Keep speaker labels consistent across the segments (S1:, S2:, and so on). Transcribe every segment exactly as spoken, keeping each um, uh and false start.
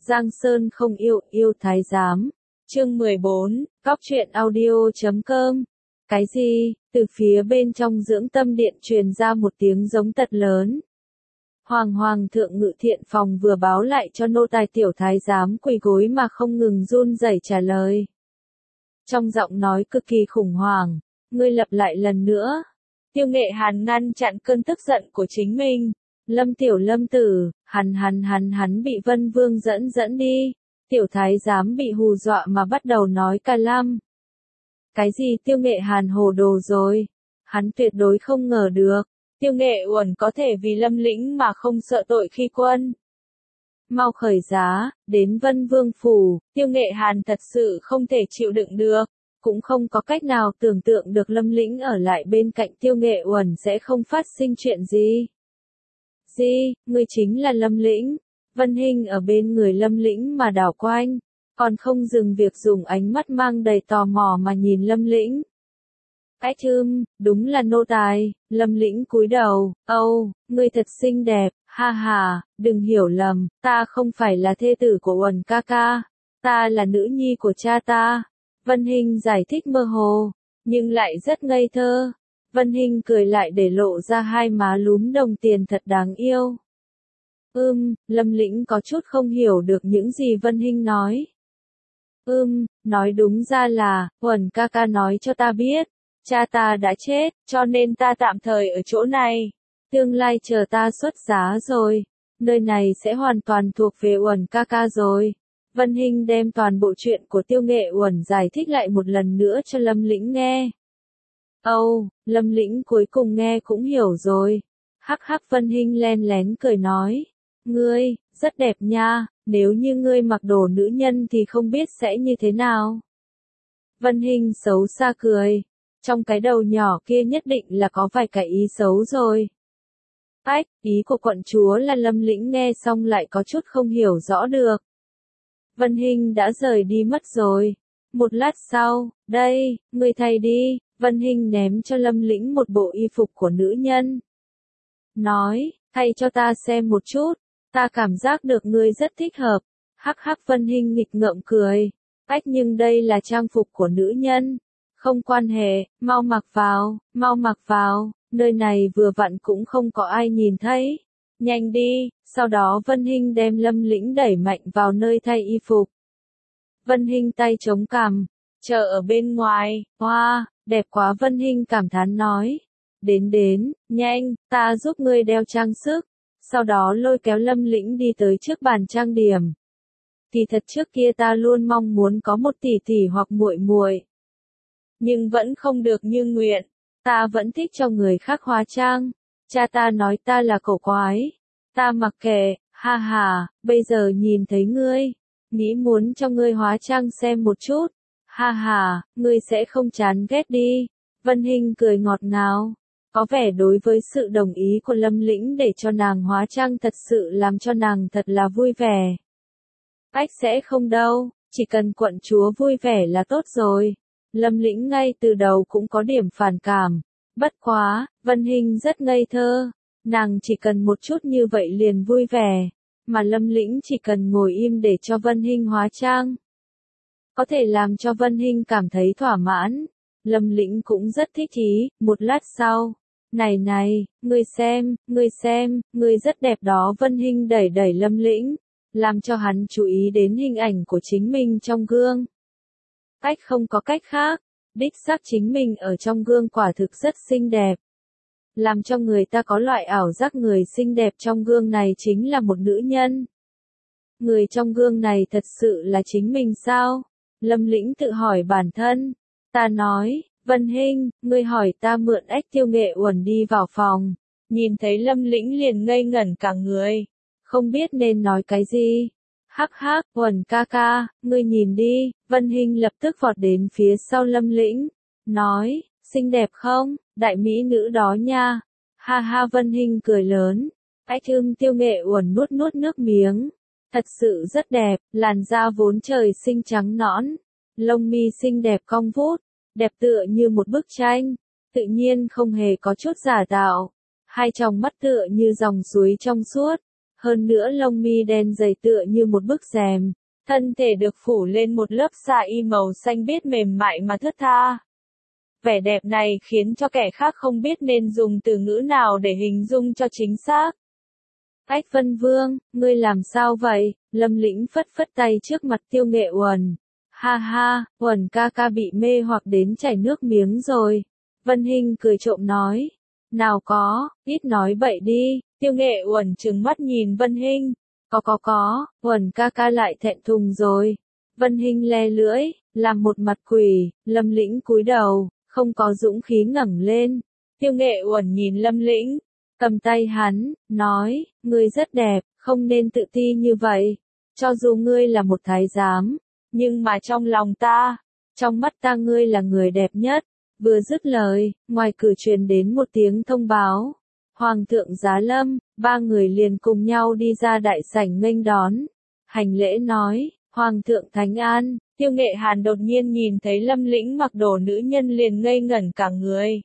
S1: Giang Sơn không yêu, yêu thái giám. Chương mười bốn, Cóc truyện audio chấm com. Cái gì? Từ phía bên trong dưỡng tâm điện truyền ra một tiếng giống tật lớn. Hoàng hoàng thượng ngự thiện phòng vừa báo lại cho nô tài tiểu thái giám quỳ gối mà không ngừng run rẩy trả lời. Trong giọng nói cực kỳ khủng hoảng, ngươi lặp lại lần nữa. Tiêu Nghệ Hàn ngăn chặn cơn tức giận của chính mình. Lâm tiểu lâm tử, hắn hắn hắn hắn bị Vân Vương dẫn dẫn đi. Tiểu thái giám bị hù dọa mà bắt đầu nói ca lăm. Cái gì Tiêu Nghệ Hàn hồ đồ rồi? Hắn tuyệt đối không ngờ được. Tiêu Nghệ Uẩn có thể vì Lâm Lĩnh mà không sợ tội khi quân. Mau khởi giá, đến Vân Vương phủ, Tiêu Nghệ Hàn thật sự không thể chịu đựng được. Cũng không có cách nào tưởng tượng được Lâm Lĩnh ở lại bên cạnh Tiêu Nghệ Uẩn sẽ không phát sinh chuyện gì. Gì, ngươi chính là Lâm Lĩnh. Vân Hinh ở bên người Lâm Lĩnh mà đảo quanh, còn không dừng việc dùng ánh mắt mang đầy tò mò mà nhìn Lâm Lĩnh. Ách chưm, đúng là nô tài. Lâm Lĩnh cúi đầu, âu, ngươi thật xinh đẹp, ha ha, đừng hiểu lầm, ta không phải là thê tử của Uẩn ca ca, ta là nữ nhi của cha ta. Vân Hinh giải thích mơ hồ, nhưng lại rất ngây thơ. Vân Hinh cười lại để lộ ra hai má lúm đồng tiền thật đáng yêu. Ưm, Lâm Lĩnh có chút không hiểu được những gì Vân Hinh nói. Ưm, nói đúng ra là, Uẩn ca ca nói cho ta biết, cha ta đã chết, cho nên ta tạm thời ở chỗ này. Tương lai chờ ta xuất giá rồi, nơi này sẽ hoàn toàn thuộc về Uẩn ca ca rồi. Vân Hinh đem toàn bộ chuyện của Tiêu Nghệ Uẩn giải thích lại một lần nữa cho Lâm Lĩnh nghe. Âu, Lâm Lĩnh cuối cùng nghe cũng hiểu rồi. Hắc hắc Vân Hinh len lén cười nói. Ngươi, rất đẹp nha, nếu như ngươi mặc đồ nữ nhân thì không biết sẽ như thế nào. Vân Hinh xấu xa cười. Trong cái đầu nhỏ kia nhất định là có vài cái ý xấu rồi. Ách, ý của quận chúa là Lâm Lĩnh nghe xong lại có chút không hiểu rõ được. Vân Hinh đã rời đi mất rồi. Một lát sau, đây, ngươi thay đi. Vân Hinh ném cho Lâm Lĩnh một bộ y phục của nữ nhân. Nói, thay cho ta xem một chút. Ta cảm giác được ngươi rất thích hợp. Hắc hắc Vân Hinh nghịch ngợm cười. Ách nhưng đây là trang phục của nữ nhân. Không quan hệ, mau mặc vào, mau mặc vào. Nơi này vừa vặn cũng không có ai nhìn thấy. Nhanh đi. Sau đó Vân Hinh đem Lâm Lĩnh đẩy mạnh vào nơi thay y phục. Vân Hinh tay chống cằm. Chờ ở bên ngoài. Hoa, đẹp quá Vân Hinh cảm thán nói. Đến đến, nhanh, ta giúp ngươi đeo trang sức. Sau đó lôi kéo Lâm Lĩnh đi tới trước bàn trang điểm. Thì thật trước kia ta luôn mong muốn có một tỷ tỷ hoặc muội muội, nhưng vẫn không được như nguyện. Ta vẫn thích cho người khác hóa trang. Cha ta nói ta là cổ quái. Ta mặc kệ, ha ha, bây giờ nhìn thấy ngươi, nghĩ muốn cho ngươi hóa trang xem một chút. Ha ha, ngươi sẽ không chán ghét đi. Vân Hinh cười ngọt ngào. Có vẻ đối với sự đồng ý của Lâm Lĩnh để cho nàng hóa trang thật sự làm cho nàng thật là vui vẻ. Ách sẽ không đâu, chỉ cần quận chúa vui vẻ là tốt rồi. Lâm Lĩnh ngay từ đầu cũng có điểm phản cảm. Bất quá, Vân Hinh rất ngây thơ. Nàng chỉ cần một chút như vậy liền vui vẻ. Mà Lâm Lĩnh chỉ cần ngồi im để cho Vân Hinh hóa trang. Có thể làm cho Vân Hinh cảm thấy thỏa mãn. Lâm Lĩnh cũng rất thích ý. Một lát sau. Này này, ngươi xem, ngươi xem, ngươi rất đẹp đó. Vân Hinh đẩy đẩy Lâm Lĩnh. Làm cho hắn chú ý đến hình ảnh của chính mình trong gương. Cách không có cách khác. Đích xác chính mình ở trong gương quả thực rất xinh đẹp. Làm cho người ta có loại ảo giác người xinh đẹp trong gương này chính là một nữ nhân. Người trong gương này thật sự là chính mình sao? Lâm Lĩnh tự hỏi bản thân. Ta nói, Vân Hinh, ngươi hỏi ta mượn ách Tiêu Nghệ Uẩn đi vào phòng. Nhìn thấy Lâm Lĩnh liền ngây ngẩn cả người. Không biết nên nói cái gì. Hắc hắc, Uẩn ca ca, ngươi nhìn đi. Vân Hinh lập tức vọt đến phía sau Lâm Lĩnh. Nói, xinh đẹp không, đại mỹ nữ đó nha. Ha ha Vân Hinh cười lớn. Ách ưm Tiêu Nghệ Uẩn nuốt nuốt nước miếng. Thật sự rất đẹp, làn da vốn trời xinh trắng nõn. Lông mi xinh đẹp cong vút. Đẹp tựa như một bức tranh. Tự nhiên không hề có chút giả tạo. Hai tròng mắt tựa như dòng suối trong suốt. hơn nữa lông mi đen dày tựa như một bức rèm, thân thể được phủ lên một lớp sa y màu xanh biếc mềm mại mà thướt tha. Vẻ đẹp này khiến cho kẻ khác không biết nên dùng từ ngữ nào để hình dung cho chính xác. Ách Vân Vương, ngươi làm sao vậy? Lâm Lĩnh phất phất tay trước mặt Tiêu Nghệ Uẩn. Ha ha, Uẩn ca ca bị mê hoặc đến chảy nước miếng rồi. Vân Hinh cười trộm nói. Nào có, ít nói bậy đi. Tiêu Nghệ Uẩn trừng mắt nhìn Vân Hinh. Có có có, Uẩn ca ca lại thẹn thùng rồi. Vân Hinh le lưỡi, làm một mặt quỷ. Lâm Lĩnh cúi đầu, không có dũng khí ngẩng lên. Tiêu Nghệ Uẩn nhìn Lâm Lĩnh, cầm tay hắn, nói, ngươi rất đẹp, không nên tự ti như vậy. Cho dù ngươi là một thái giám, nhưng mà trong lòng ta, trong mắt ta ngươi là người đẹp nhất. Vừa dứt lời, ngoài cửa truyền đến một tiếng thông báo. Hoàng thượng giá lâm, ba người liền cùng nhau đi ra đại sảnh nghênh đón. Hành lễ nói, Hoàng thượng thánh an. Tiêu Nghệ Hàn đột nhiên nhìn thấy Lâm Lĩnh mặc đồ nữ nhân liền ngây ngẩn cả người.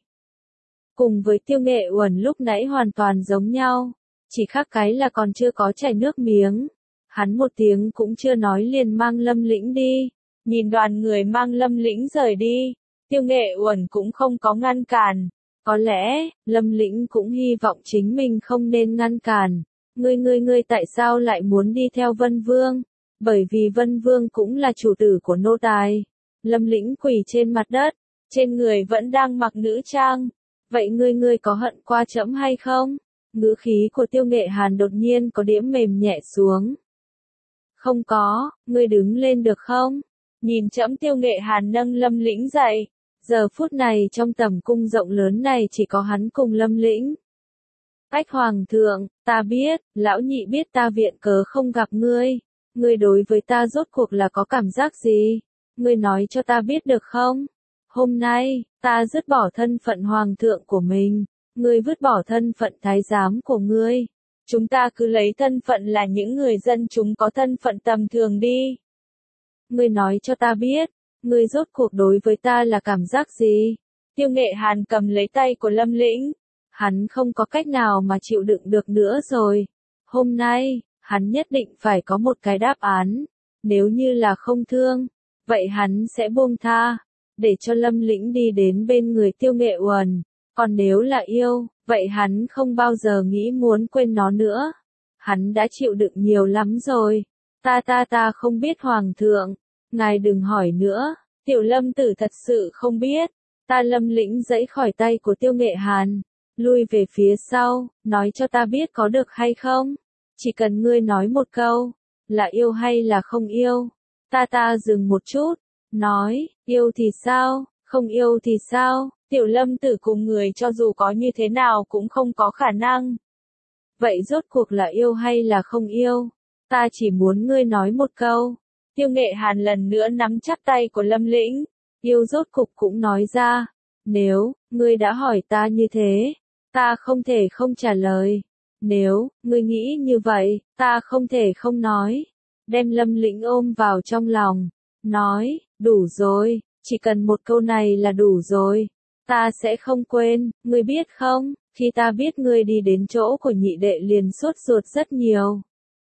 S1: Cùng với Tiêu Nghệ Uẩn lúc nãy hoàn toàn giống nhau, chỉ khác cái là còn chưa có chảy nước miếng. Hắn một tiếng cũng chưa nói liền mang Lâm Lĩnh đi. Nhìn đoàn người mang Lâm Lĩnh rời đi, Tiêu Nghệ Uẩn cũng không có ngăn cản. Có lẽ, Lâm Lĩnh cũng hy vọng chính mình không nên ngăn cản. Ngươi ngươi ngươi tại sao lại muốn đi theo Vân Vương? Bởi vì Vân Vương cũng là chủ tử của nô tài. Lâm Lĩnh quỳ trên mặt đất, trên người vẫn đang mặc nữ trang. Vậy ngươi ngươi có hận qua trẫm hay không? Ngữ khí của Tiêu Nghệ Hàn đột nhiên có điểm mềm nhẹ xuống. Không có, ngươi đứng lên được không? Nhìn trẫm. Tiêu Nghệ Hàn nâng Lâm Lĩnh dậy. Giờ phút này trong tầm cung rộng lớn này chỉ có hắn cùng Lâm Lĩnh. Ách Hoàng thượng, ta biết, lão nhị biết ta viện cớ không gặp ngươi. Ngươi đối với ta rốt cuộc là có cảm giác gì? Ngươi nói cho ta biết được không? Hôm nay, ta dứt bỏ thân phận hoàng thượng của mình. Ngươi vứt bỏ thân phận thái giám của ngươi. Chúng ta cứ lấy thân phận là những người dân chúng có thân phận tầm thường đi. Ngươi nói cho ta biết, ngươi rốt cuộc đối với ta là cảm giác gì? Tiêu Nghệ Hàn cầm lấy tay của Lâm Lĩnh. Hắn không có cách nào mà chịu đựng được nữa rồi. Hôm nay, hắn nhất định phải có một cái đáp án. Nếu như là không thương, vậy hắn sẽ buông tha, để cho Lâm Lĩnh đi đến bên người Tiêu Nghệ Uẩn. Còn nếu là yêu, vậy hắn không bao giờ nghĩ muốn quên nó nữa. Hắn đã chịu đựng nhiều lắm rồi. Ta ta ta không biết Hoàng thượng. Ngài đừng hỏi nữa. Tiểu Lâm tử thật sự không biết. Ta Lâm Lĩnh giãy khỏi tay của Tiêu Nghệ Hàn, lui về phía sau, nói cho ta biết có được hay không? Chỉ cần ngươi nói một câu, là yêu hay là không yêu. Ta ta dừng một chút, nói, yêu thì sao, không yêu thì sao? Tiểu Lâm tử cùng người cho dù có như thế nào cũng không có khả năng. Vậy rốt cuộc là yêu hay là không yêu? Ta chỉ muốn ngươi nói một câu. Tiêu Nghệ Hàn lần nữa nắm chặt tay của Lâm Lĩnh. Yêu rốt cục cũng nói ra. Nếu, ngươi đã hỏi ta như thế, ta không thể không trả lời. Nếu, ngươi nghĩ như vậy, ta không thể không nói. Đem Lâm Lĩnh ôm vào trong lòng. Nói, đủ rồi, chỉ cần một câu này là đủ rồi. Ta sẽ không quên, ngươi biết không, khi ta biết ngươi đi đến chỗ của nhị đệ liền sốt ruột rất nhiều.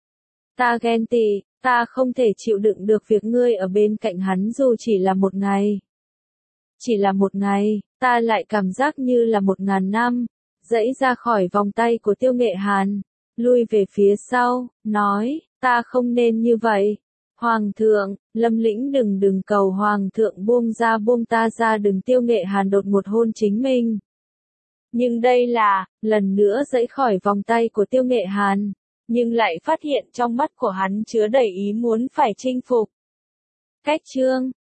S1: Ta ghen tị, ta không thể chịu đựng được việc ngươi ở bên cạnh hắn dù chỉ là một ngày. Chỉ là một ngày, ta lại cảm giác như là một ngàn năm. Dãy ra khỏi vòng tay của Tiêu Nghệ Hàn, lui về phía sau, nói, ta không nên như vậy. Hoàng thượng, Lâm Lĩnh đừng đừng cầu Hoàng thượng buông ra buông ta ra đừng. Tiêu Nghệ Hàn đột một hôn chính mình. Nhưng đây là, lần nữa dãy khỏi vòng tay của Tiêu Nghệ Hàn, nhưng lại phát hiện trong mắt của hắn chứa đầy ý muốn phải chinh phục. Cách chương